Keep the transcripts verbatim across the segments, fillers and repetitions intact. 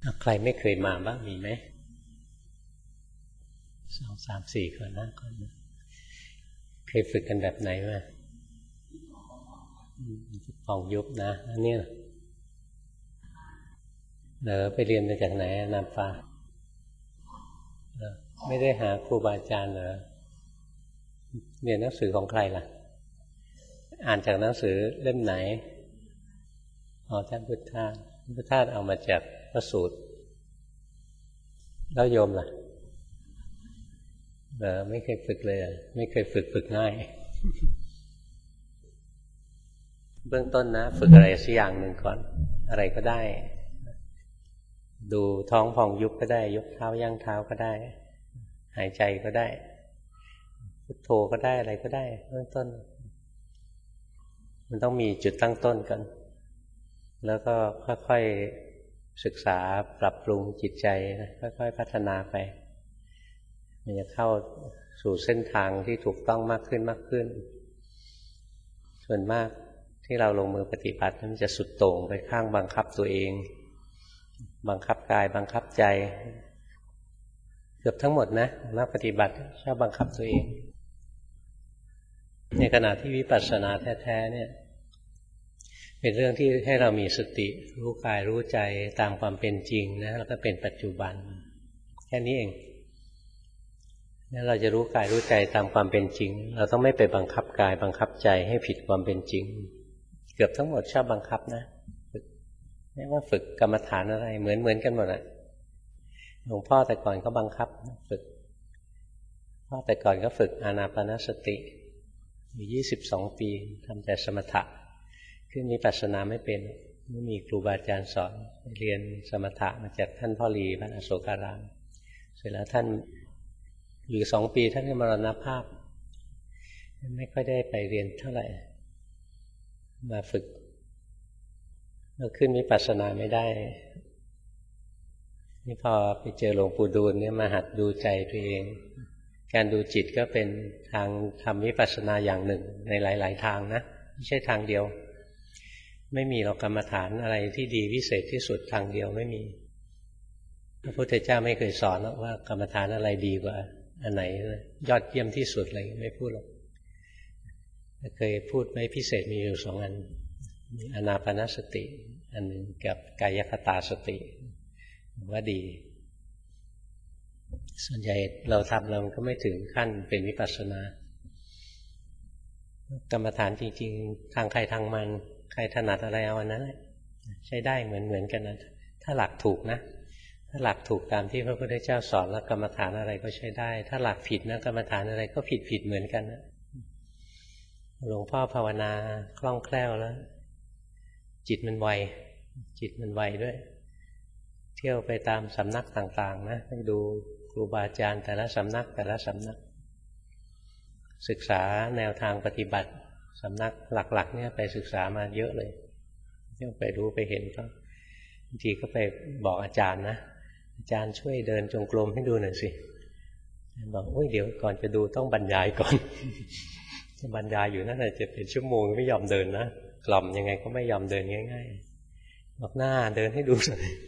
ใครไม่เคยมาบ้างมีไหมสองสามสี่คนนะคนเคยฝึกกันแบบไหนมาฟองยุบนะอันนี้เนอไปเรียนมาจากไหนนามฟ้าไม่ได้หาครูบาอาจารย์เหรอเรียนหนังสือของใครล่ะอ่านจากหนังสือเล่มไหนอ๋อท่านพุทธทาสพุทธทาสเอามาจากพระสูตรแล้วโยมล่ะเออไม่เคยฝึกเลยไม่เคยฝึกฝึกง่ายเบื้องต้นนะฝึกอะไรสักอย่างหนึ่งก่อนอะไรก็ได้ดูท้องพองยุบก็ได้ยกเท้าย่างเท้าก็ได้หายใจก็ได้พุทโธก็ได้อะไรก็ได้เบื้องต้นมันต้องมีจุดตั้งต้นกันแล้วก็ค่อยๆศึกษาปรับปรุงจิตใจนะค่อยๆพัฒนาไปมันจะเข้าสู่เส้นทางที่ถูกต้องมากขึ้นมากขึ้นส่วนมากที่เราลงมือปฏิบัติมันจะสุดโต่งไปข้างบังคับตัวเองบังคับกายบังคับใจเกือบทั้งหมดนะนักปฏิบัติชอบบังคับตัวเองในขณะที่วิปัสสนาแท้ๆเนี่ยเป็นเรื่องที่ให้เรามีสติรู้กายรู้ใจตามความเป็นจริงนะแล้วก็เป็นปัจจุบันแค่นี้เองแล้วเราจะรู้กายรู้ใจตามความเป็นจริงเราต้องไม่ไปบังคับกายบังคับใจให้ผิดความเป็นจริงเกือบทั้งหมดชอบบังคับนะฝึกไม่ว่าฝึกกรรมฐานอะไรเหมือนเหมือนกันหมดอ่ะหลวงพ่อแต่ก่อนก็บังคับฝึกพ่อแต่ก่อนก็ฝึกอานาปานสติอยู่ยี่สิบสองปีทำแต่สมถะขึ้นวิปัสสนาไม่เป็นไม่มีครูบาอาจารย์สอนเรียนสมถะมาจากท่านพ่อหลีวัดอโศการามเสร็จแล้วท่านอยู่สองปีท่านก็มรณภาพไม่ค่อยได้ไปเรียนเท่าไหร่มาฝึกเราขึ้นวิปัสสนาไม่ได้นี่พอไปเจอหลวงปู่ดูลเนี่ยมาหัดดูใจตัวเองการดูจิตก็เป็นทางทำวิปัสสนาอย่างหนึ่งในหลายๆทางนะไม่ใช่ทางเดียวไม่มีหรอกกรรมฐานอะไรที่ดีวิเศษที่สุดทางเดียวไม่มีพระพุทธเจ้าไม่เคยสอนว่ากรรมฐานอะไรดีกว่าอันไหนยอดเยี่ยมที่สุดอะไรไม่พูดหรอกเคยพูดไหมพิเศษมีอยู่สองอันมีอานาปานสติอันหนึ่งกับกายคตาสติว่าดีส่วนใหญ่เราทำเราก็ไม่ถึงขั้นเป็นวิปัสสนากรรมฐานจริงๆทางใครทางมันใครถนัดอะไรเอาอันนั้นใช้ได้เหมือนเหมือนกันนะถ้าหลักถูกนะถ้าหลักถูกตามที่พระพุทธเจ้าสอนแล้วกรรมฐานอะไรก็ใช้ได้ถ้าหลักผิดนะกรรมฐานอะไรก็ผิดผิดเหมือนกันนะหลวงพ่อภาวนาคล่องแคล่วแล้วจิตมันไวจิตมันไวด้วยเที่ยวไปตามสำนักต่างๆนะไปดูครูบาอาจารย์แต่ละสำนักแต่ละสำนักศึกษาแนวทางปฏิบัติสำนักหลักๆเนี่ยไปศึกษามาเยอะเลยเที่ยวไปรู้ไปเห็นก็บางทีก็ไปบอกอาจารย์นะอาจารย์ช่วยเดินจงกรมให้ดูหน่อยสิบอกโอ้ยเดี๋ยวก่อนจะดูต้องบรรยายก่อนจะบรรยายอยู่นั่นแหละจะเป็นชั่วโมงไม่ยอมเดินนะกล่อมยังไงก็ไม่ยอมเดินง่ายๆบอกหน้าเดินให้ดูหน่อย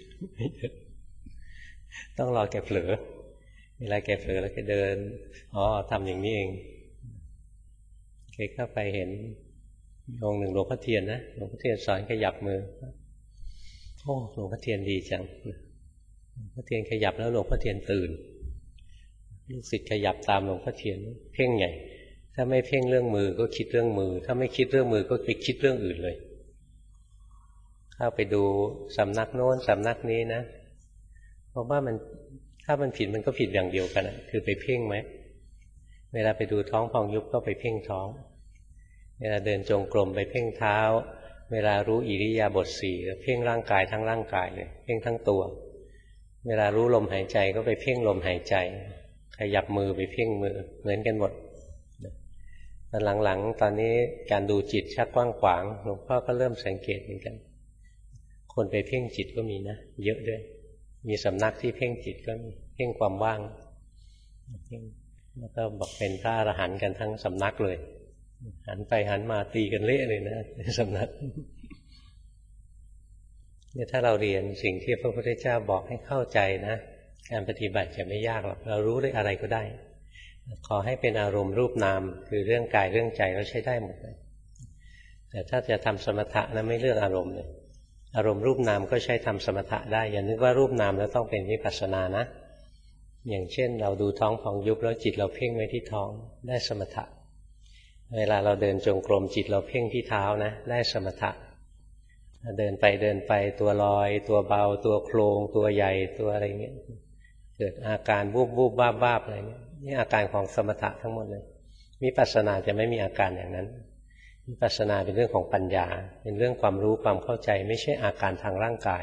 ต้องรอแกเผลอเวลาแกเผลอแล้วแกเดินอ๋อทำอย่างนี้เองแกเข้าไปเห็นองค์หนึ่งหลวงพ่อเทียนนะหลวงพ่อเทียนสอนขยับมือโอ้หลวงพ่อเทียนดีจังหลวงพ่อเทียนขยับแล้วหลวงพ่อเทียนตื่นลูกศิษย์ขยับตามหลวงพ่อเทียนเพ่งใหญ่ถ้าไม่เพ่งเรื่องมือก็คิดเรื่องมือถ้าไม่คิดเรื่องมือก็ไปคิดเรื่องอื่นเลยเข้าไปดูสำนักโน้นสำนักนี้นะเพราะว่ามันถ้ามันผิดมันก็ผิดอย่างเดียวกันคือไปเพ่งไหมเวลาไปดูท้องพองยุบก็ไปเพ่งท้องเวลาเดินจงกรมไปเพ่งเท้าเวลารู้อิริยาบถสี่เพ่งร่างกายทั้งร่างกายเลยเพ่งทั้งตัวเวลารู้ลมหายใจก็ไปเพ่งลมหายใจขยับมือไปเพ่งมือเหมือนกันหมดตอนหลังๆตอนนี้การดูจิตชักกว้างขวางหลวงพ่อก็เริ่มสังเกตเหมือนกันคนไปเพ่งจิตก็มีนะเยอะด้วยมีสำนักที่เพ่งจิตก็เพ่งความว่างแล้วก็บอกเป็นพระอรหันต์กันทั้งสำนักเลยหันไปหันมาตีกันเละเลยนะสำนักเนี่ยถ้าเราเรียนสิ่งที่พระพุทธเจ้าบอกให้เข้าใจนะการปฏิบัติจะไม่ยากหรอกเรารู้ได้อะไรก็ได้ขอให้เป็นอารมณ์รูปนามคือเรื่องกายเรื่องใจเราใช้ได้หมดเลยแต่ถ้าจะทำสมถะนะไม่เลือกอารมณ์เลยอารมณ์รูปนามก็ใช้ทำสมถะได้อย่านึกว่ารูปนามแล้วต้องเป็นวิปัสสนานะอย่างเช่นเราดูท้องพองยุบแล้วจิตเราเพ่งไว้ที่ท้องได้สมถะเวลาเราเดินจงกรมจิตเราเพ่งที่เท้านะได้สมถะเดินไปเดินไปตัวลอยตัวเบาตัวโครงตัวใหญ่ตัวอะไรเงี้ยเกิดอาการวูบวูบบ้าบ้าอะไรเงี้ยนี่อาการของสมถะทั้งหมดเลยวิปัสสนาจะไม่มีอาการอย่างนั้นวิปัสสนาเป็นเรื่องของปัญญาเป็นเรื่องความรู้ความเข้าใจไม่ใช่อาการทางร่างกาย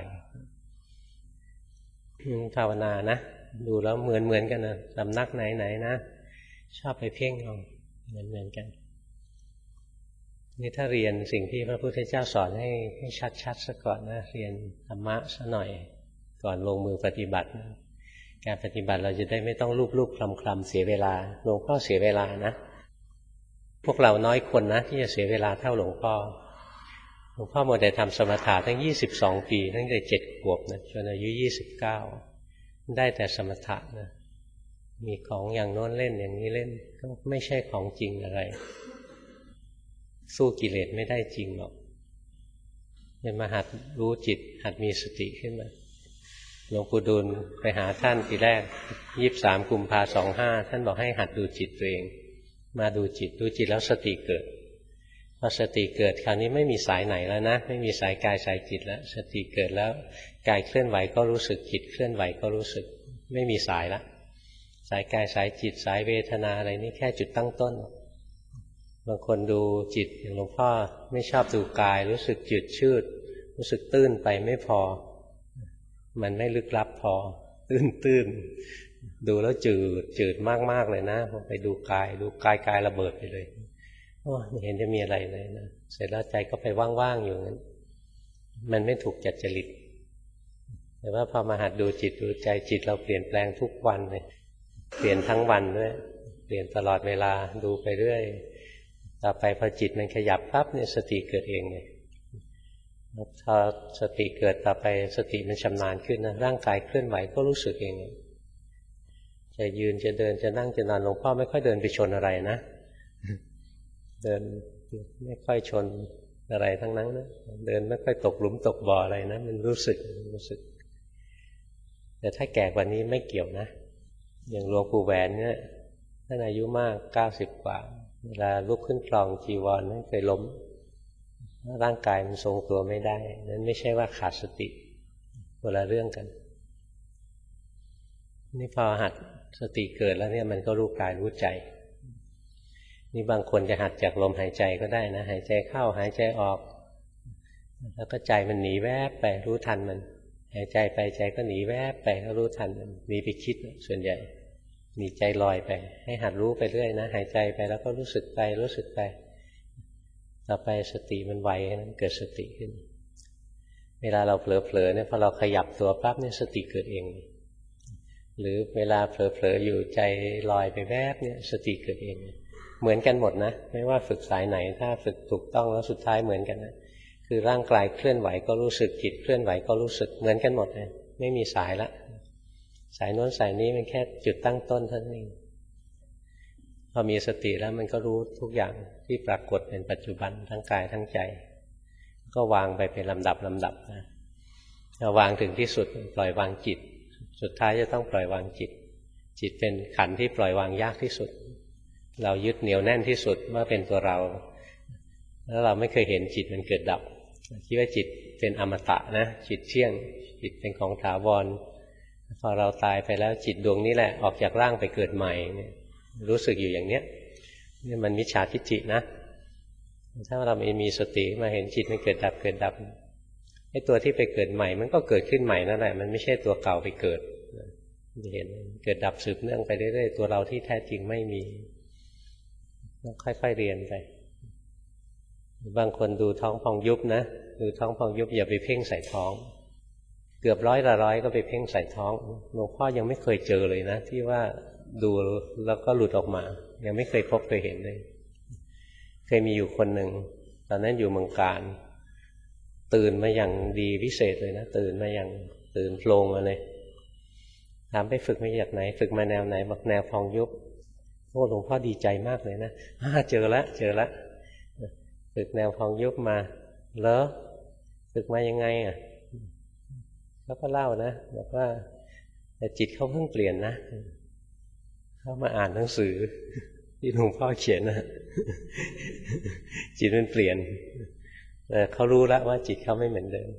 ภาวนานะดูแล้วเหมือนเหมือนกันนะสำนักไหนไหนนะชอบไปเพ่งเอาเหมือนเหมือนกันนี่ถ้าเรียนสิ่งที่พระพุทธเจ้าสอนให้ให้ชัดๆซะก่อนนะเรียนธรรมะซะหน่อยก่อนลงมือปฏิบัตินะการปฏิบัติเราจะได้ไม่ต้องลูบๆคลำๆเสียเวลาหลวงพ่อเสียเวลานะพวกเราน้อยคนนะที่จะเสียเวลาเท่าหลวงพ่อหลวงพ่อหมดแต่ทำสมถะตั้งยี่สิบสองปีตั้งแต่เจ็ดขวบนะจนอายุยี่สิบเก้าได้แต่สมถะนะมีของอย่างโน้นเล่นอย่างนี้เล่นก็ไม่ใช่ของจริงอะไรสู้กิเลสไม่ได้จริงหรอกเป็นมาหัดรู้จิตหัดมีสติขึ้นมาหลวงปู่ดูลไปหาท่านทีแรกยี่สิบสามกุมภาสองห้าท่านบอกให้หัดดูจิตตัวเองมาดูจิตดูจิตแล้วสติเกิดพอสติเกิดคราวนี้ไม่มีสายไหนแล้วนะไม่มีสายกายสายจิตแล้วสติเกิดแล้วกายเคลื่อนไหวก็รู้สึกจิตเคลื่อนไหวก็รู้สึกไม่มีสายละสายกายสายจิตสายเวทนาอะไรนี่แค่จุดตั้งต้นบางคนดูจิตอย่างหลวงพ่อไม่ชอบดูกายรู้สึกจืดชืดรู้สึกตื้นไปไม่พอมันไม่ลึกลับพอตื้นตื้นดูแล้วจืดจืดมากๆเลยนะพอไปดูกายดูกายกายระเบิดไปเลยโอ้ไม่เห็นจะมีอะไรเลยนะเสร็จแล้วใจก็ไปว่างๆอยู่งั้นมันไม่ถูกจัดจริตแต่ว่าพอมาหัดดูจิตดูใจจิตเราเปลี่ยนแปลงทุกวันเลยเปลี่ยนทั้งวันด้วยเปลี่ยนตลอดเวลาดูไปเรื่อยต่อไปพอจิตมันขยับปั๊บเนี่ยสติเกิดเองเลยพอสติเกิดต่อไปสติมันชำนาญขึ้นนะร่างกายเคลื่อนไหวก็รู้สึกเองจะยืนจะเดินจะนั่งจะนอนหลวงพ่อไม่ค่อยเดินไปชนอะไรนะเดินไม่ค่อยชนอะไรทั้งนั้นนะเดินไม่ค่อยตกหลุมตกบ่ออะไรนะมันรู้สึกรู้สึกแต่ถ้าแก่กว่านี้ไม่เกี่ยวนะอย่างหลวงปู่แหวนเนี่ยท่านอายุมากเก้าสิบกว่าเวลาลุกขึ้นคลองจีวรไม่เคยล้มร่างกายมันทรงตัวไม่ได้นั้นไม่ใช่ว่าขาดสติคนละเรื่องกันนี่พอหัดสติเกิดแล้วเนี่ยมันก็รู้กายรู้ใจนี่บางคนจะหัดจากลมหายใจก็ได้นะหายใจเข้าหายใจออกแล้วก็ใจมันหนีแวบไปรู้ทันมันหายใจไปใจก็หนีแวบไปก็รู้ทันมันมีไปคิดส่วนใหญ่มีใจลอยไปให้หัดรู้ไปเรื่อยนะหายใจไปแล้วก็รู้สึกไปรู้สึกไปต่อไปสติมันไวนั้นเกิดสติขึ้นเวลาเราเผลอๆเนี่ยพอเราขยับตัวปั๊บเนี่ยสติเกิดเองหรือเวลาเผลอๆอยู่ใจลอยไปแวบเนี่ยสติเกิดเองเหมือนกันหมดนะไม่ว่าฝึกสายไหนถ้าฝึกถูกต้องแล้วสุดท้ายเหมือนกันนะคือร่างกายเคลื่อนไหวก็รู้สึกจิตเคลื่อนไหวก็รู้สึกเหมือนกันหมดเลยไม่มีสายละสายโน้นสายนี้มันแค่จุดตั้งต้นเท่านั้นเองพอมีสติแล้วมันก็รู้ทุกอย่างที่ปรากฏเป็นปัจจุบันทั้งกายทั้งใจก็วางไปเป็นลำดับลำดับนะถ้าวางถึงที่สุดปล่อยวางจิตสุดท้ายจะต้องปล่อยวางจิตจิตเป็นขันธ์ที่ปล่อยวางยากที่สุดเรายึดเหนียวแน่นที่สุดว่าเป็นตัวเราแล้วเราไม่เคยเห็นจิตมันเกิดดับคิดว่าจิตเป็นอมตะนะจิตเที่ยงจิตเป็นของถาวรพอเราตายไปแล้วจิตดวงนี้แหละออกจากร่างไปเกิดใหม่เนี่ยรู้สึกอยู่อย่างเนี้ยนี่มันมิจฉาทิฏฐินะถ้าเราไม่มีสติมาเห็นจิตมันเกิดดับเกิดดับไอ้ตัวที่ไปเกิดใหม่มันก็เกิดขึ้นใหม่นั่นแหละมันไม่ใช่ตัวเก่าไปเกิดเห็นเกิดดับสืบเนื่องไปเรื่อยๆตัวเราที่แท้จริงไม่มีต้องค่อยๆเรียนไปบางคนดูท้องพองยุบนะดูท้องพองยุบอย่าไปเพ่งใส่ท้องเกือบร้อยละร้อยก็ไปเพ่งใส่ท้องหลวงพ่อยังไม่เคยเจอเลยนะที่ว่าดูแล้วก็หลุดออกมายังไม่เคยพบเคยเห็นเลยเคยมีอยู่คนหนึ่งตอนนั้นอยู่เมืองการตื่นมาอย่างดีวิเศษเลยนะตื่นมาอย่างตื่นโพลงมาเลยถามไปฝึกมาจากไหนฝึกมาแนวไหนบอกแนวพองยุบโอ้หลวงพ่อดีใจมากเลยนะเจอแล้วเจอแล้วฝึกแนวพองยุบมาแล้วฝึกมายังไงอ่ะแล้วก็เล่านะบอกว่าแต่จิตเขาเพิ่งเปลี่ยนนะเขามาอ่านหนังสือที่หลวงพ่อเขียนนะจิตมันเปลี่ยนแต่เขารู้แล้วว่าจิตเขาไม่เหมือนเดิม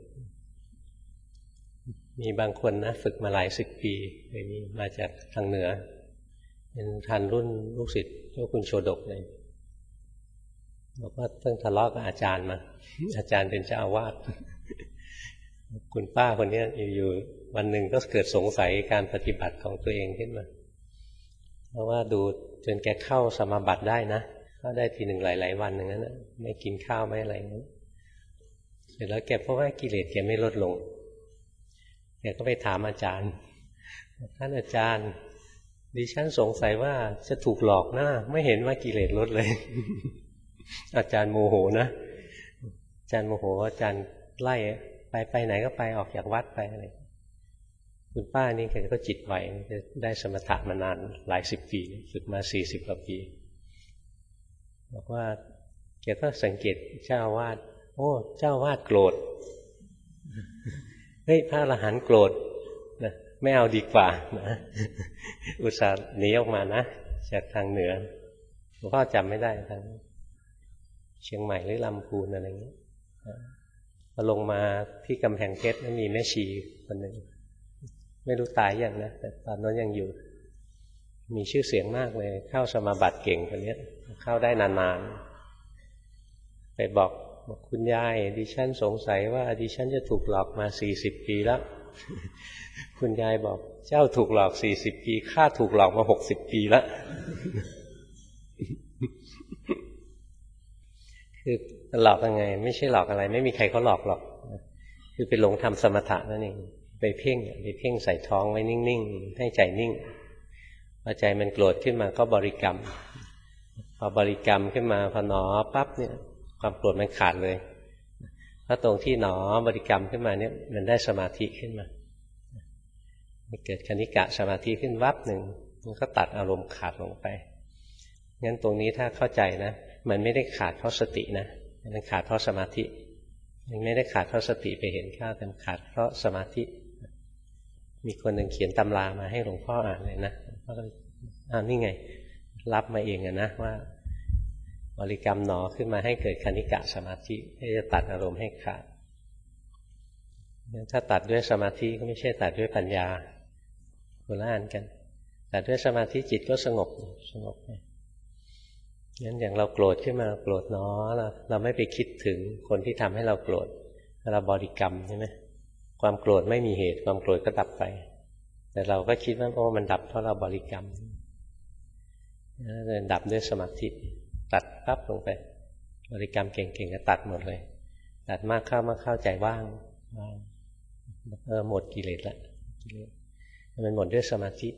มีบางคนนะฝึกมาหลายสิบปีอย่างนี้มาจากทางเหนือเป็นทันรุ่นลูกศิษย์เจ้าคุณโชดกเลยบอกว่าเพิ่งทะเลาะกับอาจารย์มาอาจารย์เป็นเจ้าอาวาสคุณป้าคนนี้อยู่ๆวันหนึ่งก็เกิดสงสัยการปฏิบัติของตัวเองขึ้นมาเพราะว่าดูจนแกเข้าสมาบัติได้นะเข้าได้ทีหนึ่งหลายๆวันอย่างนั้นนะไม่กินข้าวไม่อะไรนั้นเสร็จแล้วแกเพราะว่ากิเลสแกไม่ลดลงแกก็ไปถามอาจารย์ท่านอาจารย์ดิฉันสงสัยว่าจะถูกหลอกนะไม่เห็นว่ากิเลสลดเลยอาจารย์โมโหนะอาจารย์โมโหอาจารย์ไล่ไปไปไหนก็ไปออกจากวัดไปอะไรคุณป้านี่แกก็จิตไหวได้สมถะมานานหลายสิบปีฝึกมาสี่สิบกว่าปีบอกว่าแกก็สังเกตเจ้าอาวาสโอ้เจ้าอาวาสโกรธเฮ้ยพระอรหันต์โกรธนะไม่เอาดีกว่านะอุตส่าห์หนีออกมานะจากทางเหนือหลวงพ่อจำไม่ได้ทางเชียงใหม่หรือลำพูนอะไรอย่างนี้พอลงมาที่กำแพงเพชรมีแม่ชีคนหนึ่งไม่รู้ตายยังนะแต่ตอนนั้นยังอยู่มีชื่อเสียงมากเลยเข้าสมาบัติเก่งคนนี้เข้าได้นานๆไปบอกบอกคุณยายดิฉันสงสัยว่าดิฉันจะถูกหลอกมาสี่สิบปีแล้วคุณยายบอกเจ้าถูกหลอกสี่สิบปีข้าถูกหลอกมาหกสิบปีแล้วคือหลอกยังไงไม่ใช่หลอกอะไรไม่มีใครเขาหลอกหรอกคือไปหลงทำสมถะนั่นเองไปเพ่งไปเพ่งใส่ท้องไว้นิ่งๆให้ใจนิ่งพอใจมันโกรธขึ้นมาก็บริกรรมพอบริกรรมขึ้นมาพอหนอปั๊บเนี่ยความโกรธมันขาดเลยถ้าตรงที่หนอบริกรรมขึ้นมาเนี่ยมันได้สมาธิขึ้นมามันเกิดคณิกะสมาธิขึ้นวับหนึ่งมันก็ตัดอารมณ์ขาดลงไปงั้นตรงนี้ถ้าเข้าใจนะมันไม่ได้ขาดเพราะสตินะมันขาดเพราะสมาธิมันไม่ได้ขาดเพราะสติไปเห็นข้าวแต่ขาดเพราะสมาธิมีคนหนึ่งเขียนตำรามาให้หลวงพ่ออ่านเลยนะพ่อก็อ่านี่ไงรับมาเองอะนะว่าบริกรรมหนอขึ้นมาให้เกิดคณิกะสมาธิที่จะตัดอารมณ์ให้ขาดถ้าตัดด้วยสมาธิก็ไม่ใช่ตัดด้วยปัญญาคนละอันกันตัดด้วยสมาธิจิตก็สงบสงบงั้นอย่างเราโกรธขึ้นมาโกรธน้อเราเราไม่ไปคิดถึงคนที่ทำให้เราโกรธเราบริกรรมใช่ไหมความโกรธไม่มีเหตุความโกรธก็ดับไปแต่เราก็คิดว่าโอ้มันดับเพราะเราบริกรรมเลยดับด้วยสมาธิตัดปั๊บลงไปบริกรรมเก่งๆก็ตัดหมดเลยตัดมากเข้ามากเข้าใจว่างว่างเออหมดกิเลสละมันหมดด้วยสมาธิ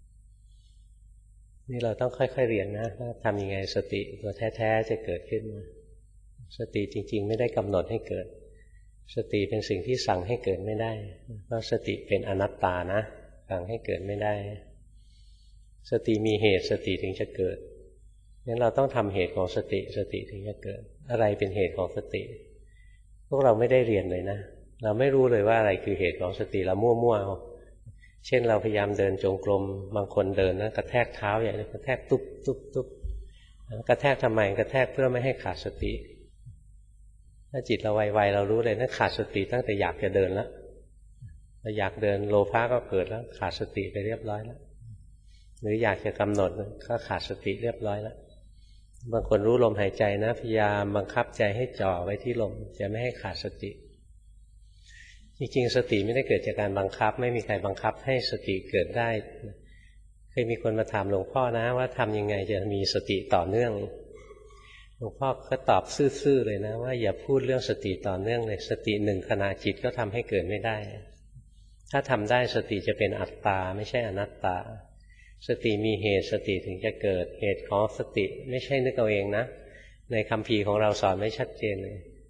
นี่เราต้องค่อยๆเรียนนะว่าทำยังไงสติตัวแท้ๆจะเกิดขึ้นมาสติจริงๆไม่ได้กำหนดให้เกิดสติเป็นสิ่งที่สั่งให้เกิดไม่ได้เพราะสติเป็นอนัตตานะสั่งให้เกิดไม่ได้สติมีเหตุสติถึงจะเกิดงั้นเราต้องทำเหตุของสติสติถึงจะเกิดอะไรเป็นเหตุของสติพวกเราไม่ได้เรียนเลยนะเราไม่รู้เลยว่าอะไรคือเหตุของสติเรามั่วๆเอาเช่นเราพยายามเดินจงกรมบางคนเดินนะกระแทกเท้าอย่างนี้กระแทกตุ๊บตุ๊บตุ๊บกระแทกทำไมกระแทกเพื่อไม่ให้ขาดสติถ้าจิตเราไวๆเรารู้เลยนั่นขาดสติตั้งแต่อยากจะเดินแล้วเราอยากเดินโลภะก็เกิดแล้วขาดสติไปเรียบร้อยแล้วหรืออยากจะกำหนดก็ขาดสติเรียบร้อยแล้วบางคนรู้ลมหายใจนะพยายามบังคับใจให้จ่อไว้ที่ลมจะไม่ให้ขาดสติจริงๆสติไม่ได้เกิดจากการบังคับไม่มีใครบังคับให้สติเกิดได้เคยมีคนมาถามหลวงพ่อนะว่าทำยังไงจะมีสติต่อเนื่องหลวงพ่อก็ตอบซื่อๆเลยนะว่าอย่าพูดเรื่องสติต่อเนื่องเลยสติหนึ่งขณะจิตก็ทำให้เกิดไม่ได้ถ้าทำได้สติจะเป็นอัตตาไม่ใช่อนัตตาสติมีเหตุสติถึงจะเกิดเหตุของสติไม่ใช่นึกเอาเองนะในคัมภีร์ของเราสอนไว้ชัดเจนเลย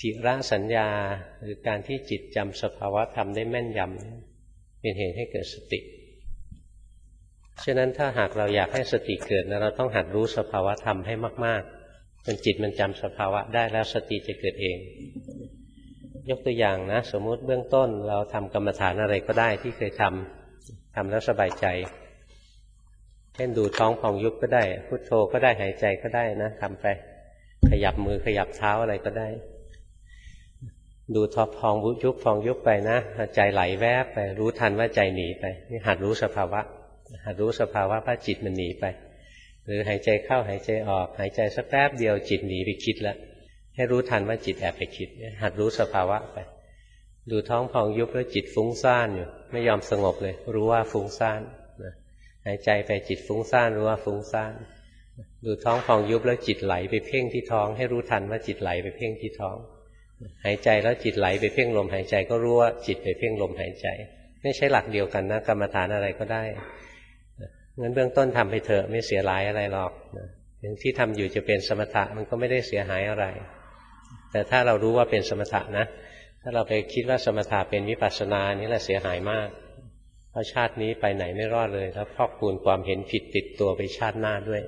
จิระสัญญาหรือการที่จิตจำสภาวะธรรมได้แม่นยำเป็นเหตุให้เกิดสติฉะนั้นถ้าหากเราอยากให้สติเกิดนะเราต้องหัดรู้สภาวะธรรมให้มากๆจนจิตมันจำสภาวะได้แล้วสติจะเกิดเองยกตัวอย่างนะสมมุติเบื้องต้นเราทำกรรมฐานอะไรก็ได้ที่เคยทำทำแล้วสบายใจเช่นดูท้องพองยุบก็ได้พุทโธก็ได้หายใจก็ได้นะทำไปขยับมือขยับเท้าอะไรก็ได้ดูท้องพองยุบพองยุบไปนะใจไหลแวบไปรู้ทันว่าใจหนีไปนี่หัดรู้สภาวะหัดรู้สภาวะว่าจิตมันหนีไปหรือหายใจเข้าหายใจออกหายใจสักแป๊บเดียวจิตหนีไปคิดแล้วให้รู้ทันว่าจิตแอบไปคิดหัดรู้สภาวะไปดูท้องพองยุบแล้วจิตฟุ้งซ่านอยู่ไม่ยอมสงบเลยรู้ว่าฟุ้งซ่านหายใจไปจิตฟุ้งซ่านรู้ว่าฟุ้งซ่านดูท้องพองยุบแล้วจิตไหลไปเพ่งที่ท้องให้รู้ทันว่าจิตไหลไปเพ่งที่ท้องหายใจแล้วจิตไหลไปเพ่งลมหายใจก็รู้ว่าจิตไปเพ่งลมหายใจไม่ใช่หลักเดียวกันนะกรรมฐานอะไรก็ได้งั้นเบื้องต้นทำไปเถอะไม่เสียหายอะไรหรอกถึงที่ทำอยู่จะเป็นสมถะมันก็ไม่ได้เสียหายอะไรแต่ถ้าเรารู้ว่าเป็นสมถะนะถ้าเราไปคิดว่าสมถะเป็นวิปัสสนานี่แหละเสียหายมากเพราะชาตินี้ไปไหนไม่รอดเลยแล้วพอกพูนความเห็นผิดติดตัวไปชาติหน้าด้วย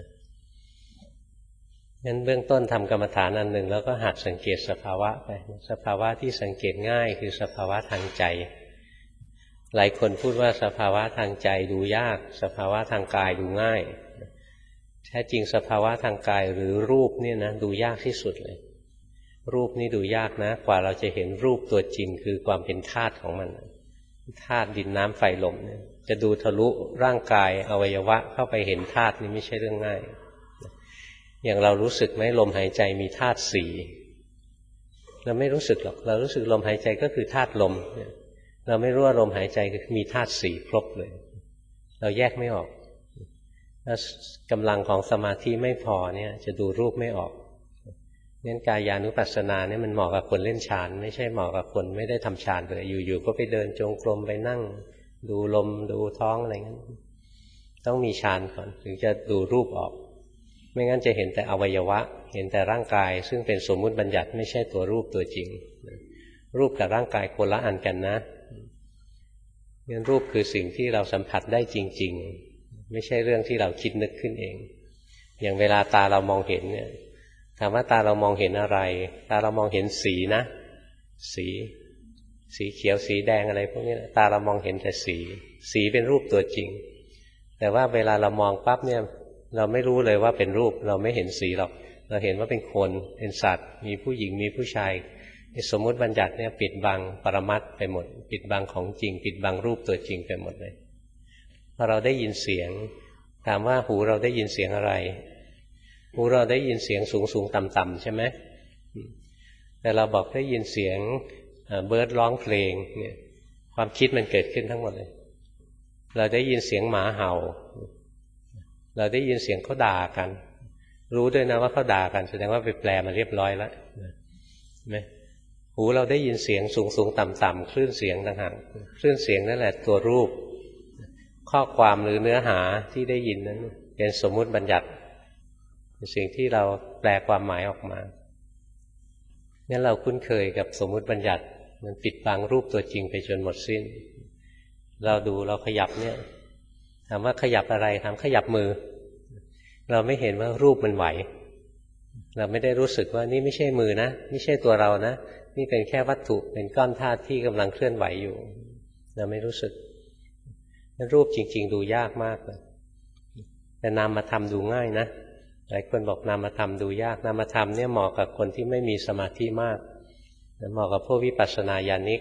งั้นเบื้องต้นทำกรรมฐานอันหนึ่งแล้วก็หัดสังเกตสภาวะไปสภาวะที่สังเกตง่ายคือสภาวะทางใจหลายคนพูดว่าสภาวะทางใจดูยากสภาวะทางกายดูง่ายแท้จริงสภาวะทางกายหรือรูปเนี่ยนะดูยากที่สุดเลยรูปนี่ดูยากนะกว่าเราจะเห็นรูปตัวจริงคือความเป็นธาตุของมันธาตุดินน้ำไฟลมเนี่ยจะดูทะลุร่างกายอวัยวะเข้าไปเห็นธาตุนี่ไม่ใช่เรื่องง่ายอย่างเรารู้สึกไหมลมหายใจมีธาตุสี่เราไม่รู้สึกหรอกเรารู้สึกลมหายใจก็คือธาตุลมเราไม่รู้ว่าลมหายใจมีธาตุสี่ครบเลยเราแยกไม่ออกถ้ากำลังของสมาธิไม่พอเนี่ยจะดูรูปไม่ออกงั้นกายานุปัสสนาเนี่ยมันเหมาะกับคนเล่นฌานไม่ใช่เหมาะกับคนไม่ได้ทำฌานเลยอยู่ๆก็ไปเดินจงกรมไปนั่งดูลมดูท้องอะไรงั้นต้องมีฌานก่อนถึงจะดูรูปออกไม่งั้นจะเห็นแต่อวัยวะเห็นแต่ร่างกายซึ่งเป็นสมมุติบัญญัติไม่ใช่ตัวรูปตัวจริงรูปกับร่างกายคนละอันกันนะงั้นรูปคือสิ่งที่เราสัมผัสได้จริงๆไม่ใช่เรื่องที่เราคิดนึกขึ้นเองอย่างเวลาตาเรามองเห็นเนี่ยถามว่าตาเรามองเห็นอะไรตาเรามองเห็นสีนะสีสีเขียวสีแดงอะไรพวกนี้ตาเรามองเห็นแต่สีสีเป็นรูปตัวจริงแต่ว่าเวลาเรามองปั๊บเนี่ยเราไม่รู้เลยว่าเป็นรูปเราไม่เห็นสีหรอกเราเห็นว่าเป็นคนเป็นสัตว์มีผู้หญิงมีผู้ชายสมมุติบัญญัติเนี่ยปิดบังปรมัตถ์ไปหมดปิดบังของจริงปิดบังรูปตัวจริงไปหมดเลยพอเราได้ยินเสียงถามว่าหูเราได้ยินเสียงอะไรหูเราได้ยินเสียงสูงสูงต่ำต่ำใช่ไหมแต่เราบอกได้ยินเสียงเบิร์ดร้องเพลงเนี่ยความคิดมันเกิดขึ้นทั้งหมดเลยเราได้ยินเสียงหมาเห่าเราได้ยินเสียงเขาด่ากันรู้ด้วยนะว่าเขาด่ากันแสดงว่าไปแปลมาเรียบร้อยแล้วไหมหูเราได้ยินเสียงสูงสูงต่ำต่ำคลื่นเสียงต่างหากคลื่นเสียงนั่นแหละตัวรูปข้อความหรือเนื้อหาที่ได้ยินนั้นเป็นสมมุติบัญญัติเป็นสิ่งที่เราแปลความหมายออกมางั้นเราคุ้นเคยกับสมมุติบัญญัติมันปิดบังรูปตัวจริงไปจนหมดสิ้นเราดูเราขยับเนี่ยถามว่าขยับอะไรถามขยับมือเราไม่เห็นว่ารูปมันไหวเราไม่ได้รู้สึกว่านี่ไม่ใช่มือนะไม่ใช่ตัวเรานะนี่เป็นแค่วัตถุเป็นก้อนธาตุที่กำลังเคลื่อนไหวอยู่เราไม่รู้สึกรูปจริงๆดูยากมากเลยแต่นามธรรมดูง่ายนะหลายคนบอกนามธรรมดูยากนามธรรมเนี่ยเหมาะกับคนที่ไม่มีสมาธิมากเหมาะกับพวกวิปัสสนาญาณิก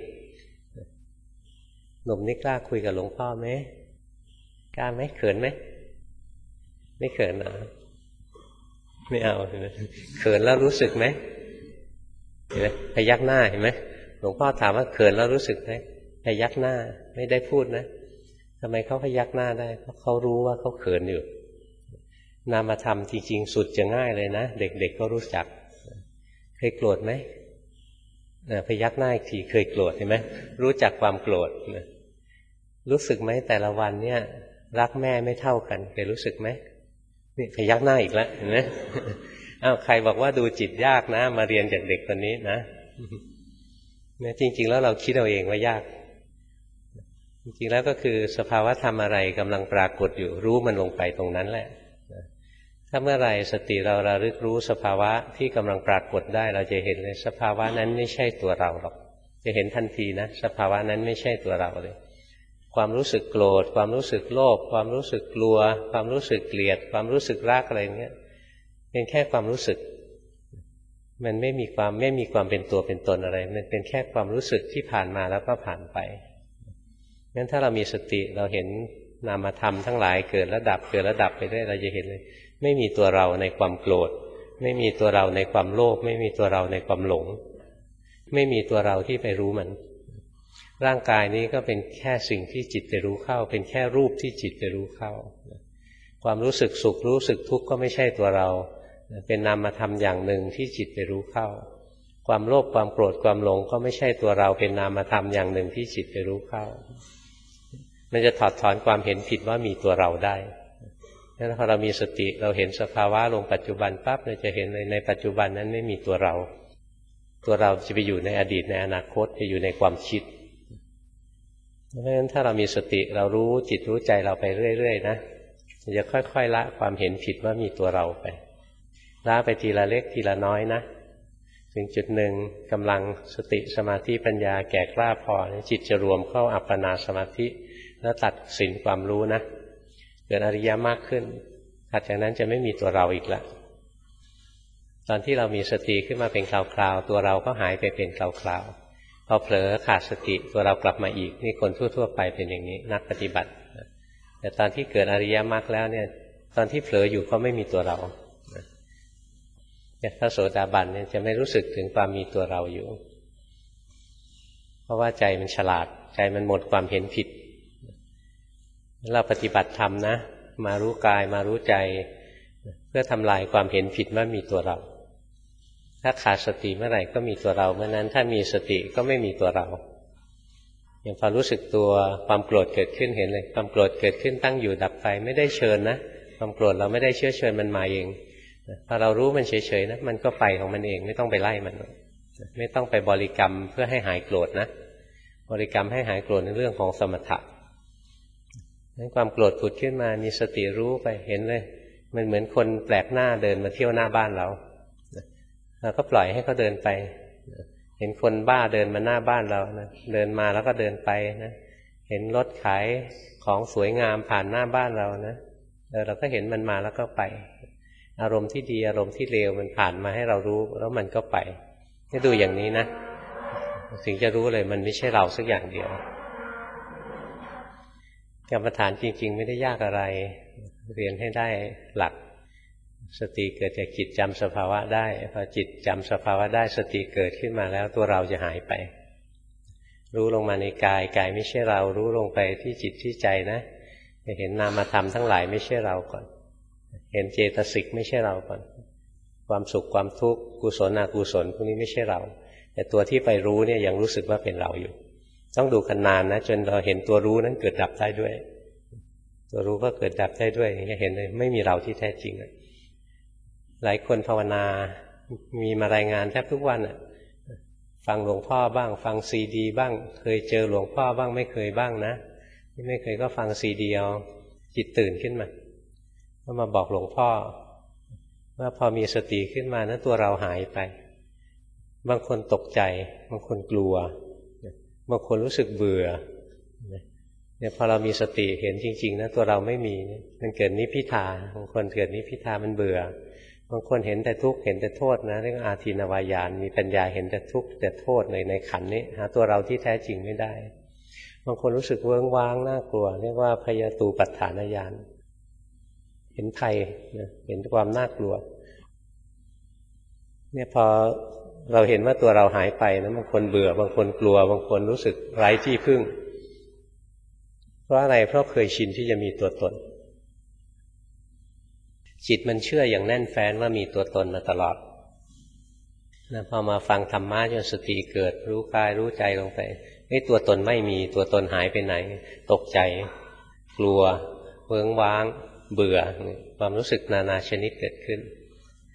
หนุ่มนี่กล้าคุยกับหลวงพ่อไหมกล้าไหมเขินไหมไม่เขินนะไม่เอาเขินแล้วรู้สึกไหมเห็นไหมพยักหน้าเห็นไหมหลวงพ่อถามว่าเขินแล้วรู้สึกไหมพยักหน้าไม่ได้พูดนะทำไมเขาพยักหน้าได้เพราะเขารู้ว่าเขาเขินอยู่นามธรรมจริงๆสุดจะง่ายเลยนะเด็กๆ ก็รู้จักเคยโกรธไหมพยักหน้าอีกทีเคยโกรธเห็นไหมรู้จักความโกรธรู้สึกไหมแต่ละวันเนี่ยรักแม่ไม่เท่ากันเคยรู้สึกไหมนี่พยักหน้าอีกแล้วเห็นไหมอ้าวใครบอกว่าดูจิตยากนะมาเรียนจากเด็กคนนี้นะเนี่ยจริงๆแล้วเราคิดเอาเองว่ายากจริงๆแล้วก็คือสภาวะธรรมอะไรกำลังปรากฏอยู่รู้มันลงไปตรงนั้นแหละถ้าเมื่อไรสติเราระลึกรู้สภาวะที่กำลังปรากฏได้เราจะเห็นเลยสภาวะนั้นไม่ใช่ตัวเราหรอกจะเห็นทันทีนะสภาวะนั้นไม่ใช่ตัวเราเลยความรู้สึกโกรธความรู้สึกโลภความรู้สึกกลัวความรู้สึกเกลียดความรู้สึกรักอะไรเงี้ยเป็นแค่ความรู้สึกมันไม่มีความไม่มีความเป็นตัวเป็นตนอะไรมันเป็นแค่ความรู้สึกที่ผ่านมาแล้วก็ผ่านไปงั้นถ้าเรามีสติเราเห็นนามธรรมทั้งหลายเกิดแล้วดับเกิดแล้วดับไปเรื่อยเราจะเห็นเลยไม่มีตัวเราในความโกรธไม่มีตัวเราในความโลภไม่มีตัวเราในความหลงไม่มีตัวเราที่ไปรู้มันร่างกายนี้ก็เป็นแค่สิ่งที่จิตไปรู้เข้าเป็นแค่รูปที่จิตไปรู้เข้าความรู้สึกสุขรู้สึกทุกข์ก็ไม่ใช่ตัวเราเป็นนามธรรมอย่างหนึ่งที่จิตไปรู้เข้าความโลภความโกรธความหลงก็ไม่ใช่ตัวเราเป็นนามธรรมอย่างหนึ่งที่จิตไปรู้เข้ามันจะถอดถอนความเห็นผิดว่ามีตัวเราได้งั้นพอเรามีสติเราเห็นสภาวะลงปัจจุบันปั๊บเราจะเห็นเลยในปัจจุบันนั้นไม่มีตัวเราตัวเราจะไปอยู่ในอดีตในอนาคตจะอยู่ในความคิดเพราะฉะนั้นถ้าเรามีสติเรารู้จิตรู้ใจเราไปเรื่อยๆนะจะค่อยๆละความเห็นผิดว่ามีตัวเราไปละไปทีละเล็กทีละน้อยนะถึงจุดหนึ่งกำลังสติสมาธิปัญญาแก่กล้าพอจิตจะรวมเข้าอัปปนาสมาธิแล้วตัดสินความรู้นะเกิดอริยมรรคขึ้นถัดจากนั้นจะไม่มีตัวเราอีกละตอนที่เรามีสติขึ้นมาเป็นคราวๆตัวเราก็หายไปเป็นคราวๆพอเผลอขาดสติตัวเรากลับมาอีกนี่คนทั่วๆไปเป็นอย่างนี้นักปฏิบัติแต่ตอนที่เกิดอริยมรรคแล้วเนี่ยตอนที่เผลออยู่ก็ไม่มีตัวเราพระโสดาบันเนี่ยจะไม่รู้สึกถึงความมีตัวเราอยู่เพราะว่าใจมันฉลาดใจมันหมดความเห็นผิดเราปฏิบัติธรรมนะมารู้กายมารู้ใจเพื่อทำลายความเห็นผิดว่ามีตัวเราถ้าขาดสติเมื่อไหร่ก็มีตัวเราเมื่อนั้นถ้ามีสติก็ไม่มีตัวเราอย่างพอรู้สึกตัวความโกรธเกิดขึ้นเห็นเลยความโกรธเกิดขึ้นตั้งอยู่ดับไปไม่ได้เชิญนะความโกรธเราไม่ได้เชื้อเชิญมันมาเองพอเรารู้มันเฉยๆนะมันก็ไปของมันเองไม่ต้องไปไล่มันไม่ต้องไปบริกรรมเพื่อให้หายโกรธนะบริกรรมให้หายโกรธในเรื่องของสมถะนั้นความโกรธผุดขึ้นมามีสติรู้ไปเห็นเลยมันเหมือนคนแปลกหน้าเดินมาเที่ยวหน้าบ้านเราเราก็ปล่อยให้เขาเดินไปเห็นคนบ้าเดินมาหน้าบ้านเรานะเดินมาแล้วก็เดินไปนะเห็นรถขายของสวยงามผ่านหน้าบ้านเรานะเออเราก็เห็นมันมาแล้วก็ไปอารมณ์ที่ดีอารมณ์ที่เลวมันผ่านมาให้เรารู้แล้วมันก็ไปให้ดูอย่างนี้นะถึงจะรู้เลยมันไม่ใช่เราสักอย่างเดียวกรรมฐานจริงๆไม่ได้ยากอะไรเรียนให้ได้หลักสติเกิดจากจิตจำสภาวะได้พอจิตจำสภาวะได้สติเกิดขึ้นมาแล้วตัวเราจะหายไปรู้ลงมาในกายกายไม่ใช่เรารู้ลงไปที่จิตที่ใจนะจะเห็นนามธรรมทั้งหลายไม่ใช่เราก่อนเห็นเจตสิกไม่ใช่เราก่อนความสุขความทุกข์กุศลอกุศลพวกนี้ไม่ใช่เราแต่ตัวที่ไปรู้เนี่ยยังรู้สึกว่าเป็นเราอยู่ต้องดูกันนานนะจนเราเห็นตัวรู้นั้นเกิดดับได้ด้วยตัวรู้ก็เกิดดับได้ด้วยอย่างนี้เห็นเลยไม่มีเราที่แท้จริงหลายคนภาวนามีมารายงานแทบทุกวันฟังหลวงพ่อบ้างฟังซีดีบ้างเคยเจอหลวงพ่อบ้างไม่เคยบ้างนะที่ไม่เคยก็ฟังซีดีเอาจิตตื่นขึ้นมาก็มาบอกหลวงพ่อว่าพอมีสติขึ้นมานะตัวเราหายไปบางคนตกใจบางคนกลัวบางคนรู้สึกเบื่อเนี่ยพอเรามีสติเห็นจริงๆนะตัวเราไม่มีมันเกิดนิพพิทาบางคนเกิดนิพพิทามันเบื่อบางคนเห็นแต่ทุกข์เห็นแต่โทษนะเรียกอาทินวายานมีปัญญาเห็นแต่ทุกข์แต่โทษเลยในขันธ์นี้หาตัวเราที่แท้จริงไม่ได้บางคนรู้สึกเวิ้งว้างน่ากลัวเรียกว่าพยตูปัฏฐานญาณเห็นภัยนะเห็นความน่ากลัวเนี่ยพอเราเห็นว่าตัวเราหายไปนะบางคนเบื่อบางคนกลัวบางคนรู้สึกไร้ที่พึ่งเพราะอะไรเพราะเคยชินที่จะมีตัวตนจิตมันเชื่ออย่างแน่นแฟ้นว่ามีตัวตนมาตลอดนะพอมาฟังธรรมะจนสติเกิดรู้กายรู้ใจลงไปไอ้ตัวตนไม่มีตัวตนหายไปไหนตกใจกลัวเวิ้งว้างเบื่อความรู้สึกนานาชนิดเกิดขึ้น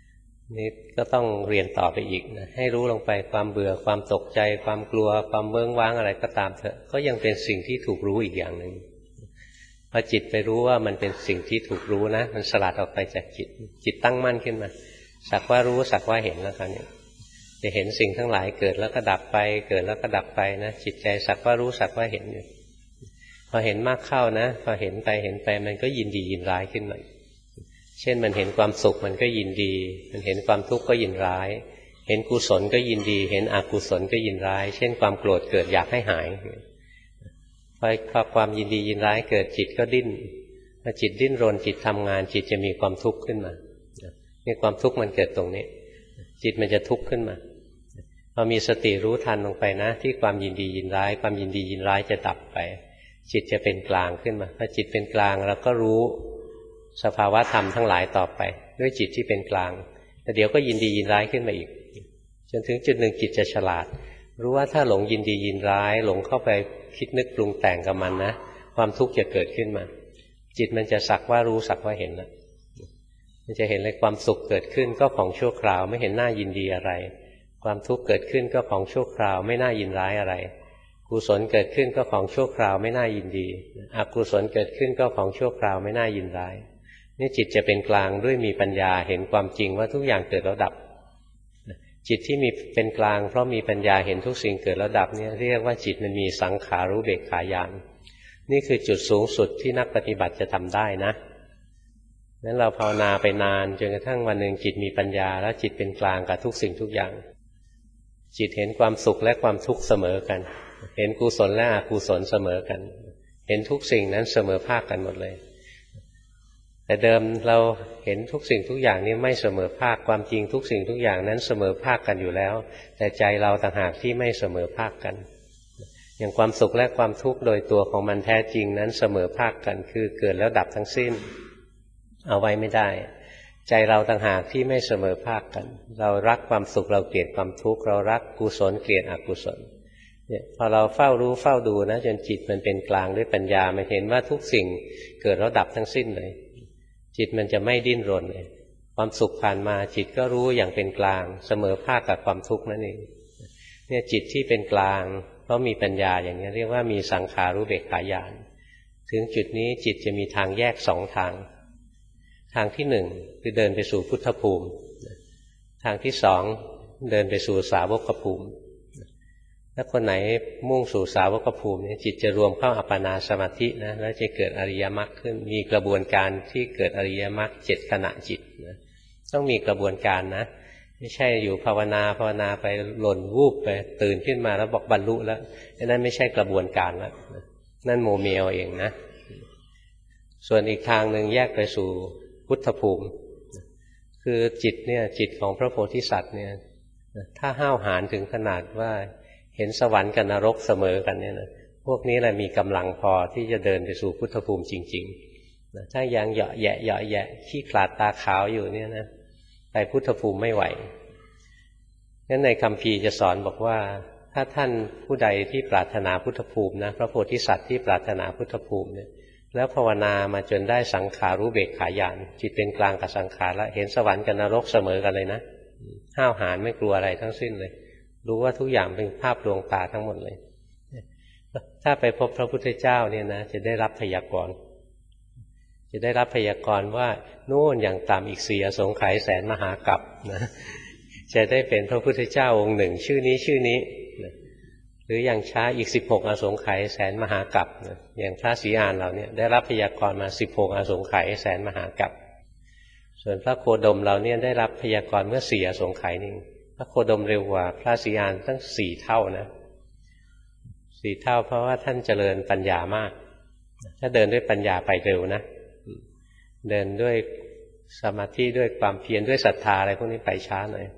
นี่ก็ต้องเรียนต่อไปอีกนะให้รู้ลงไปความเบื่อความตกใจความกลัวความเบิ้งว้างอะไรก็ตามเถอะก็ยังเป็นสิ่งที่ถูกรู้อีกอย่างหนึ่งพอจิตไปรู้ว่ามันเป็นสิ่งที่ถูกรู้นะมันสลัดออกไปจากจิตจิตตั้งมั่นขึ้นมาสักว่ารู้สักว่าเห็นแล้วคราวนี้จะเห็นสิ่งทั้งหลายเกิดแล้วก็ดับไปเกิดแล้วก็ดับไปนะจิตใจสักว่ารู้สักว่าเห็นอยู่พอเห็นมากเข้านะพอเห็นไปเห็นไปมันก็ยินดียินร้ายขึ้นมาเช่นมันเห็นความสุขมันก็ยินดีมันเห็นความทุกข์ก็ยินร้ายเห็นกุศลก็ยินดีเห็นอกุศลก็ยินร้ายเช่นความโกรธเกิดอยากให้หายพอความยินดียินร้ายเกิดจิตก็ดิ้นพอจิตดิ้นรนจิตทำงานจิตจะมีความทุกข์ขึ้นมานี่ความทุกข์มันเกิดตรงนี้จิตมันจะทุกข์ขึ้นมาพอมีสติรู้ทันลงไปนะที่ความยินดียินร้ายความยินดียินร้ายจะดับไปจิตจะเป็นกลางขึ้นมาพอจิตเป็นกลางเราก็รู้สภาวะธรรมทั้งหลายต่อไปด้วยจิตที่เป็นกลางแต่เดี๋ยวก็ยินดียินร้ายขึ้นมาอีกจนถึงจุดหนึ่งจิตจะฉลาดรู้ว่าถ้าหลงยินดียินร้ายหลงเข้าไปคิดนึกปรุงแต่งกับมันนะความทุกข์จะเกิดขึ้นมาจิตมันจะสักว่ารู้สักว่าเห็นนะมันจะเห็นเลยความสุขเกิดขึ้นก็ของชั่วคราวไม่เห็นน่ายินดีอะไรความทุกข์เกิดขึ้นก็ของชั่วคราวไม่น่ายินร้ายอะไรกุศลเกิดขึ้นก็ของชั่วคราวไม่น่ายินดีอกุศลเกิดขึ้นก็ของชั่วคราวไม่น่ายินร้ายนี่จิตจะเป็นกลางด้วยมีปัญญาเห็นความจริงว่าทุกอย่างเกิดแล้วดับจิตที่มีเป็นกลางเพราะมีปัญญาเห็นทุกสิ่งเกิดแล้วดับเนี่ยเรียกว่าจิตมันมีสังขารู้เบกขาญาณนี่คือจุดสูงสุดที่นักปฏิบัติจะทำได้นะนั้นเราภาวนาไปนานจนกระทั่งวันหนึ่งจิตมีปัญญาแล้วจิตเป็นกลางกับทุกสิ่งทุกอย่างจิตเห็นความสุขและความทุกข์เสมอกันเห็นกุศลและอกุศลเสมอกันเห็นทุกสิ่งนั้นเสมอภาคกันหมดเลยแต่เดิมเราเห็นทุกสิ่งทุกอย่างนี้ไม่เสมอภาคความจริงทุกสิ่งทุกอย่างนั้นเสมอภาคกันอยู่แล้วแต่ใจเราต่างหากที่ไม่เสมอภาคกันอย่างความสุขและความทุกข์โดยตัวของมันแท้จริงนั้นเสมอภาคกันคือเกิดแล้วดับทั้งสิ้นเอาไว้ไม่ได้ใจเราต่างหากที่ไม่เสมอภาคกันเรารักความสุขเราเกลียดความทุกข์เรารักกุศลเกลียดอกุศลเนี่ยพอเราเฝ้ารู้เฝ้าดูนะจนจิตมันเป็นกลางด้วยปัญญามันเห็นว่าทุกสิ่งเกิดแล้วดับทั้งสิ้นเลยจิตมันจะไม่ดิ้นรนเลยความสุขผ่านมาจิตก็รู้อย่างเป็นกลางเสมอภาคกับความทุกข์นั่นเองเนี่ยจิตที่เป็นกลางเพราะมีปัญญาอย่างนี้เรียกว่ามีสังขารู้เบกขาญาณถึงจุดนี้จิตจะมีทางแยกสองทางทางที่หนึ่งคือเดินไปสู่พุทธภูมิทางที่สองเดินไปสู่สาวกภูมิถ้าคนไหนมุ่งสู่สาวกภูมิเนี่ยจิตจะรวมเข้าอัปปนาสมาธินะแล้วจะเกิดอริยมรรคขึ้นมีกระบวนการที่เกิดอริยมรรคเจ็ดขณะจิตนะต้องมีกระบวนการนะไม่ใช่อยู่ภาวนาภาวนาไปหล่นวูบไปตื่นขึ้นมาแล้วบอกบรรลุแล้วนั่นไม่ใช่กระบวนการแล้วนั่นโมเมลเองนะส่วนอีกทางหนึ่งแยกไปสู่พุทธภูมิคือจิตเนี่ยจิตของพระโพธิสัตว์เนี่ยถ้าห้าวหาญถึงขนาดว่าเห็นสวรรค์กับนรกเสมอกันเนี่ยนะพวกนี้แหละมีกำลังพอที่จะเดินไปสู่พุทธภูมิจริงๆนะถ้ายังเหยาะแยะเหยาะแยะขี้ขลาดตาขาวอยู่เนี่ยนะไปพุทธภูมิไม่ไหวงั้นในคัมภีร์จะสอนบอกว่าถ้าท่านผู้ใดที่ปรารถนาพุทธภูมินะพระโพธิสัตว์ที่ปรารถนาพุทธภูมิเนี่ยแล้วภาวนามาจนได้สังขารู้เบกขาญาณจิตเป็นกลางกับสังขารแล้วเห็นสวรรค์กับนรกเสมอกันเลยนะห้าวหาญไม่กลัวอะไรทั้งสิ้นเลยรู้ว่าทุกอย่างเป็นภาพลวงตาทั้งหมดเลยถ้าไปพบพระพุทธเจ้าเนี่ยนะจะได้รับพยากรณ์จะได้รับพยากรณ์ว่าโน่นอย่างต่ำอีกสี่อสงไขยแสนมหากัปนะจะได้เป็นพระพุทธเจ้าองค์หนึ่งชื่อนี้ชื่อนี้หรืออย่างช้าอีกสิบหกอสงไขยแสนมหากัปนะอย่างพระศรีอานเราเนี่ยได้รับพยากรณ์มาสิบหกอสงไขยแสนมหากัปส่วนพระโคดมเราเนี่ยได้รับพยากรณ์เมื่อสี่อสงไขยนึงพระโคดมเร็วกว่าพระศรีอานตั้งสี่เท่านะสี่เท่าเพราะว่าท่านเจริญปัญญามากถ้าเดินด้วยปัญญาไปเร็วนะเดินด้วยสมาธิด้วยความเพียรด้วยศรัทธาอะไรพวกนี้ไปช้าหน่อย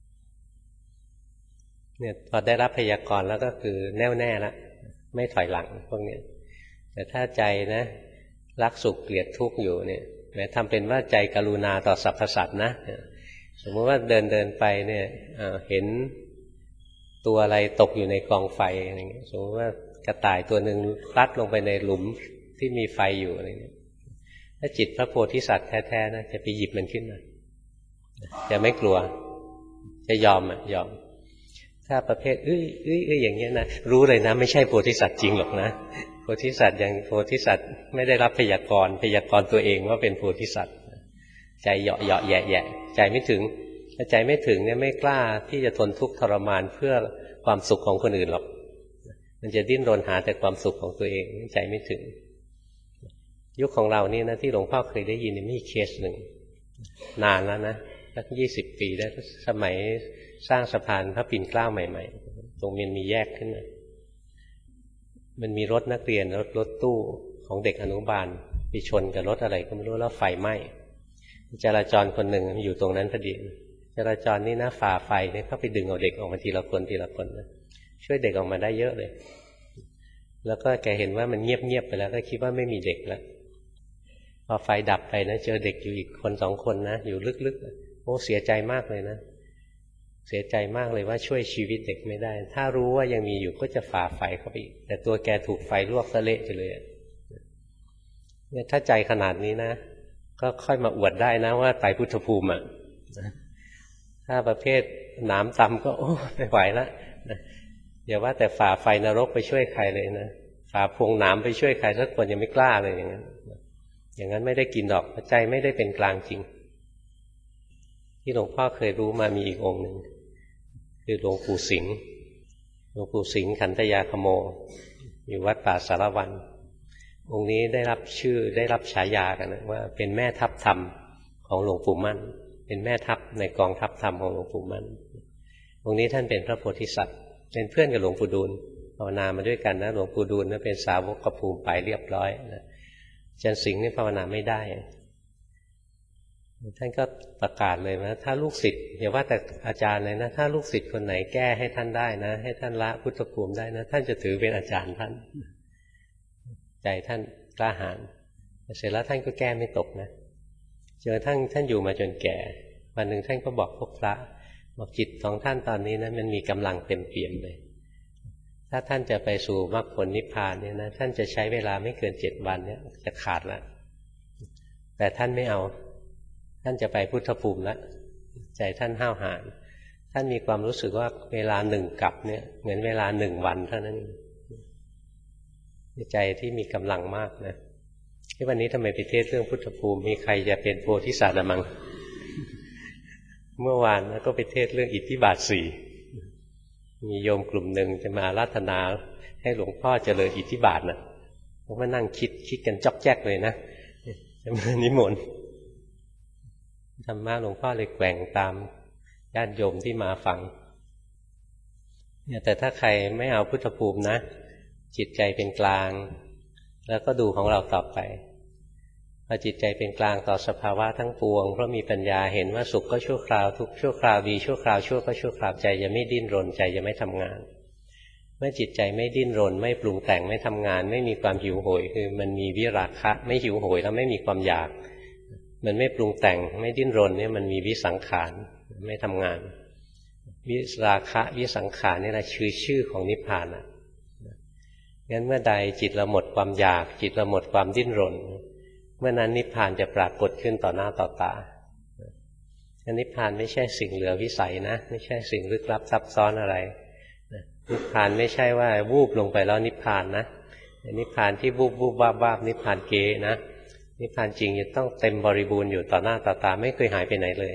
เนี่ยพอได้รับพยากรณ์แล้วก็คือแน่วแน่แล้วไม่ถอยหลังพวกนี้แต่ถ้าใจนะรักสุขเกลียดทุกข์อยู่เนี่ยแม้ทำเป็นว่าใจกรุณาต่อสรรพสัตว์นะสมมติว่าเดินเดินไปเนี่ยเห็นตัวอะไรตกอยู่ในกองไฟอะไรเงี้ยสมมติว่ากระต่ายตัวหนึ่งพลัดลงไปในหลุมที่มีไฟอยู่อะไรเงี้ยถ้าจิตพระโพธิสัตว์แท้ๆนะจะไปหยิบมันขึ้นมาจะไม่กลัวจะยอมอ่ะยอมถ้าประเภทเอ้ยเอ้ยเอ้ยอย่างเงี้ยนะรู้เลยนะไม่ใช่โพธิสัตว์จริงหรอกนะโพธิสัตว์อย่างโพธิสัตว์ไม่ได้รับพยากรณ์พยากรณ์ตัวเองว่าเป็นโพธิสัตว์ใจเหยาะเหยาะแยะแยะใจไม่ถึงถ้าใจไม่ถึงเนี่ยไม่กล้าที่จะทนทุกข์ทรมานเพื่อความสุขของคนอื่นหรอกมันจะดิ้นรนหาแต่ความสุขของตัวเองใจไม่ถึงยุคของเรานี่นะที่หลวงพ่อเคยได้ยินมีเคสหนึ่งนานแล้วนะสักยี่สิบปีได้สมัยสร้างสะพานพระปิ่นเกล้าใหม่ๆตรงมันมีแยกขึ้นมามันมีรถนักเรียนรถรถตู้ของเด็กอนุบาลไปชนกับรถอะไรก็ไม่รู้แล้วไฟไหม้จราจรคนหนึ่งอยู่ตรงนั้นพอดีจราจรนี่นะฝ่าไฟเนี่ยเข้าไปดึงเอาเด็กออกมาทีละคนทีละคนนะช่วยเด็กออกมาได้เยอะเลยแล้วก็แกเห็นว่ามันเงียบๆไปแล้วก็คิดว่าไม่มีเด็กแล้วพอไฟดับไปนะเจอเด็กอยู่อีกคนสองคนนะอยู่ลึกๆโอ้เสียใจมากเลยนะเสียใจมากเลยว่าช่วยชีวิตเด็กไม่ได้ถ้ารู้ว่ายังมีอยู่ก็จะฝ่าไฟเข้าไปอีกแต่ตัวแกถูกไฟลวกซะเละไปเลยเนี่ยถ้าใจขนาดนี้นะก็ค่อยมาอวดได้นะว่าไปพุทธภูมิอ่ะถ้าประเภทหนามตำก็โอ้ไม่ไหวแล้วอย่าว่าแต่ฝ่าไฟนรกไปช่วยใครเลยนะฝ่าพวงหนามไปช่วยใครสักคนยังไม่กล้าเลยอย่างนั้นอย่างนั้นไม่ได้กินดอกใจไม่ได้เป็นกลางจริงที่หลวงพ่อเคยรู้มามีอีกองค์หนึ่งคือหลวงปู่สิงห์หลวงปู่สิงห์ขันธยาคโมอยู่วัดป่าสารวันองค์นี้ได้รับชื่อได้รับฉายากันนะว่าเป็นแม่ทัพธรรมของหลวงปู่มั่นเป็นแม่ทัพในกองทัพธรรมของหลวงปู่มั่นองค์นี้ท่านเป็นพระโพธิสัตว์เป็นเพื่อนกับหลวงปู่ดูลภาวนามาด้วยกันนะหลวงปู่ดูลนั้นเป็นสาวกกภูมิไปเรียบร้อยนะอาจารย์สิงห์นี่ภาวนาไม่ได้ท่านก็ประกาศเลยว่าถ้าลูกศิษย์อย่าว่าแต่อาจารย์เลยนะถ้าลูกศิษย์คนไหนแก้ให้ท่านได้นะให้ท่านละพุทธภูมิได้นะท่านจะถือเป็นอาจารย์ท่านใจท่านกล้าหาญเสร็จแล้วท่านก็แก้ไม่ตกนะเจอท่านท่านอยู่มาจนแก่วันหนึ่งท่านก็บอกพวกพระบอกจิตของท่านตอนนี้นะมันมีกำลังเต็มเปี่ยมเลยถ้าท่านจะไปสู่มรรคผลนิพพานเนี่ยนะท่านจะใช้เวลาไม่เกินเจ็ดวันเนี่ยจะขาดแล้วแต่ท่านไม่เอาท่านจะไปพุทธภูมิแล้วใจท่านห้าวหาญท่านมีความรู้สึกว่าเวลาหนึ่งกับเนี่ยเหมือนเวลาหนึ่งวันเท่านั้นใจที่มีกำลังมากนะที่วันนี้ทำไมไปเทศเรื่องพุทธภูมิมีใครจะเป็นโพธิสัตว์มั้งเมื่อวานก็ไปเทศเรื่องอิทธิบาทสี่มีโยมกลุ่มหนึ่งจะมาอาราธนาให้หลวงพ่อเจริญอิทธิบาทนะผมมานั่งคิดคิดกันจ๊อกแจ๊กเลยนะจะมานิมนต์ธรรมะหลวงพ่อเลยแกว่งตามญาติโยมที่มาฟังเนี่ยแต่ถ้าใครไม่เอาพุทธภูมินะจิตใจเป็นกลางแล้วก็ดูของเราต่อไปพอจิตใจเป็นกลางต่อสภาวะทั้งปวงเพราะมีปัญญาเห็นว่าสุขก็ชั่วคราวทุกข์ชั่วคราวดีชั่วคราวชั่วก็ชั่วคราวใจจะไม่ดิ้นรนใจจะไม่ทำงานเมื่อจิตใจไม่ดิ้นรนไม่ปรุงแต่งไม่ทำงานไม่มีความหิวโหยคือมันมีวิราคะไม่หิวโหยแล้วไม่มีความอยากมันไม่ปรุงแต่งไม่ดิ้นรนเนี่ยมันมีวิสังขารไม่ทำงานวิราคะวิสังขารนี่แหละชื่อชื่อของนิพพานอ่ะงั้นเมื่อใดจิตเราหมดความอยากจิตเราหมดความดิ้นรนเมื่อนั้นนิพพานจะปรากฏขึ้นต่อหน้าต่อตานิพพานไม่ใช่สิ่งเหลือวิสัยนะไม่ใช่สิ่งลึกลับซับซ้อนอะไรนิพพานไม่ใช่ว่าวูบลงไปแล้วนิพพานนะนิพพานที่วูบวูบบ้าบ้านิพพานเก๋นะนิพพานจริงจะต้องเต็มบริบูรณ์อยู่ต่อหน้าต่อตาไม่เคยหายไปไหนเลย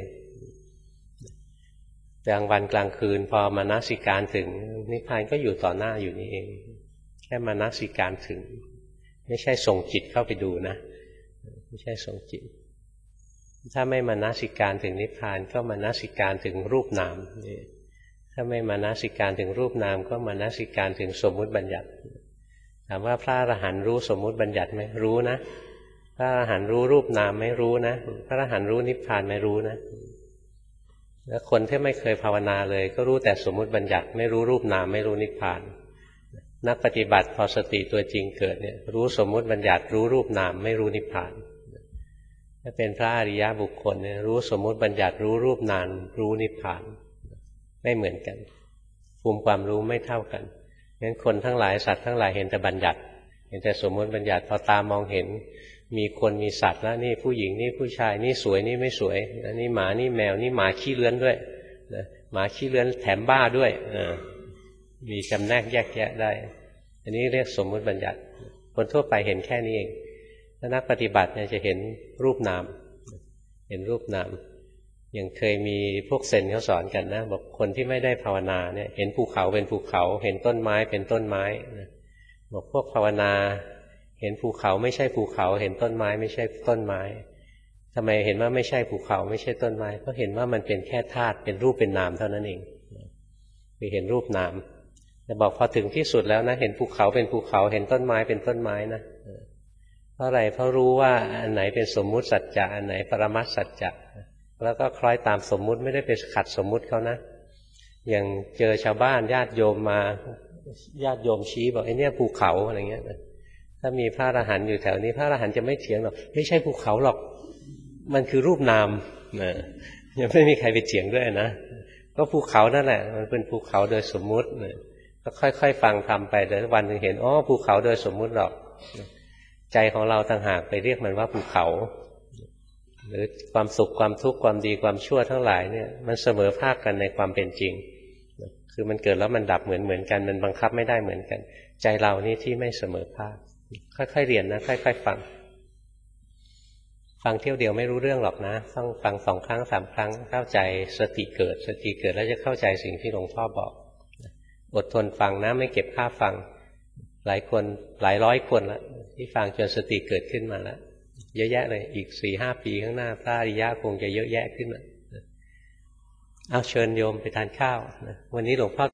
กลางวันกลางคืนพอมานัสิการถึงนิพพานก็อยู่ต่อหน้าอยู่นี่เองแค่มานัสิการถึงไม่ใช่ส่งจิตเข้าไปดูนะไม่ใช่ส่งจิตถ้าไม่มานัสิการถึงนิพพานก็มานัสิการถึงรูปนามถ้าไม่มานัสิการถึงรูปนามก็มานัสิการถึงสมมุติบัญญัติถามว่าพระอรหันต์รู้สมมุติบัญญัติไหมรู้นะพระอรหันต์รู้รูปนามไม่รู้นะพระอรหันต์รู้นิพพานไม่รู้นะแล้วคนที่ไม่เคยภาวนาเลยก็รู้แต่สมมุติบัญญัติไม่รู้รูปนามไม่รู้นิพพานนักปฏิบัติพอสติตัวจริงเกิดเนี่ยรู้สมมุติบัญญัติรู้รูปนามไม่รู้นิพพานถ้าเป็นพระอริยบุคคลเนี่ยรู้สมมุติบัญญัติรู้รูปนามรู้นิพพานไม่เหมือนกันภูมิความรู้ไม่เท่ากันงั้นคนทั้งหลายสัตว์ทั้งหลายเห็นแต่บัญญัติเห็นแต่สมมุติบัญญัติพอตามองเห็นมีคนมีสัตว์แล้วนี่ผู้หญิงนี่ผู้ชายนี่สวยนี่ไม่สวยนี่หมานี่แมวนี่หมาขี้เลื้อนด้วยนะหมาขี้เลื้อนแถมบ้าด้วยมีจำแนกแยกแยะได้อันนี้เรียกสมมุติบัญญัติคนทั่วไปเห็นแค่นี้เองถ้านักปฏิบัติเนี่ยจะเห็นรูปนามเห็นรูปนามอย่างเคยมีพวกเซนเขาสอนกันนะบอกคนที่ไม่ได้ภาวนาเนี่ยเห็นภูเขาเป็นภูเขาเห็นต้นไม้เป็นต้นไม้บอกพวกภาวนาเห็นภูเขาไม่ใช่ภูเขาเห็นต้นไม้ไม่ใช่ต้นไม้ทำไมเห็นว่าไม่ใช่ภูเขาไม่ใช่ต้นไม้เพราะเห็นว่ามันเป็นแค่ธาตุเป็นรูปเป็นนามเท่านั้นเองไปเห็นรูปนามแต่บอกพอถึงที่สุดแล้วนะเห็นภูเขาเป็นภูเขาเห็นต้นไม้เป็นต้นไม้นะเพราะอะไรเพราะรู้ว่าอันไหนเป็นสมมุติสัจจะอันไหนปรมัตถสัจจะแล้วก็คล้อยตามสมมุติไม่ได้ไปขัดสมมุติเขานะอย่างเจอชาวบ้านญาติโยมมาญาติโยมชี้บอกไอ้เนี่ยภูเขาอะไรเงี้ยถ้ามีพระอรหันต์อยู่แถวนี้พระอรหันต์จะไม่เถียงหรอกไม่ใช่ภูเขาหรอกมันคือรูปนามนะยังไม่มีใครไปเถียงด้วยนะก็ภูเขานั่นแหละมันเป็นภูเขาโดยสมมุติก็ค่อยๆฟังทำไปแต่วันหนึ่งเห็นอ๋อภูเขาโดยสมมุติหรอกใจของเราต่างหากไปเรียกมันว่าภูเขาหรือความสุขความทุกข์ความดีความชั่วทั้งหลายเนี่ยมันเสมอภาคกันในความเป็นจริงคือมันเกิดแล้วมันดับเหมือนเหมือนกันมันบังคับไม่ได้เหมือนกันใจเรานี่ที่ไม่เสมอภาคค่อยๆเรียนนะค่อยๆฟังฟังเที่ยวเดียวไม่รู้เรื่องหรอกนะต้องฟังสองครั้งสามครั้งเข้าใจสติเกิดสติเกิดแล้วจะเข้าใจสิ่งที่หลวงพ่อบอกอดทนฟังนะไม่เก็บค่าฟังหลายคนหลายร้อยคนละที่ฟังจนสติเกิดขึ้นมาแล้วเยอะแยะเลยอีกสี่ห้าปีข้างหน้าพระอริยะคงจะเยอะแยะขึ้นมาเอาเชิญโยมไปทานข้าวนะวันนี้หลวงพ่อ